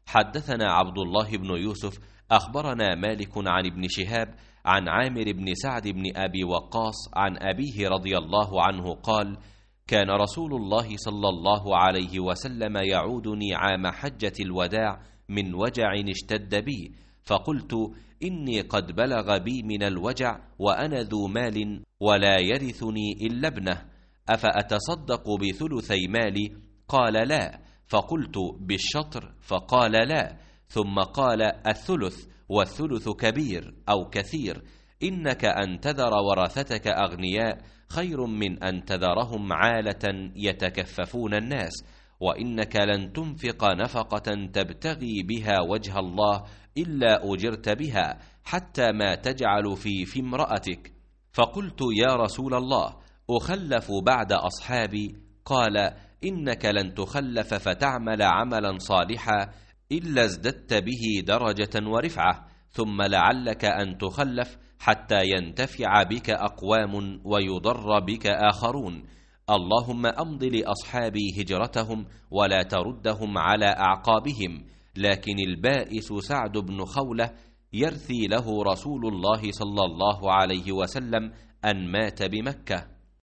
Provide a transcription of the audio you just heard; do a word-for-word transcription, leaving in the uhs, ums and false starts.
حدثنا عبد الله بن يوسف أخبرنا مالك عن ابن شهاب عن عامر بن سعد بن أبي وقاص عن أبيه رضي الله عنه قال: كان رسول الله صلى الله عليه وسلم يعودني عام حجة الوداع من وجع اشتد بي، فقلت: إني قد بلغ بي من الوجع وأنا ذو مال ولا يرثني إلا ابنه، أفأتصدق بثلثي مالي؟ قال: لا. فقلت: بالشطر؟ فقال: لا. ثم قال: الثلث، والثلث كبير أو كثير، إنك أن تذر ورثتك أغنياء خير من أن تذرهم عالة يتكففون الناس، وإنك لن تنفق نفقة تبتغي بها وجه الله إلا أجرت بها، حتى ما تجعل في في امرأتك. فقلت: يا رسول الله، أخلف بعد أصحابي؟ قال: إنك لن تخلف فتعمل عملا صالحا إلا ازددت به درجة ورفعة، ثم لعلك أن تخلف حتى ينتفع بك أقوام ويضر بك آخرون. اللهم أمض لأصحابي هجرتهم ولا تردهم على أعقابهم. لكن البائس سعد بن خولة يرثي له رسول الله صلى الله عليه وسلم أن مات بمكة.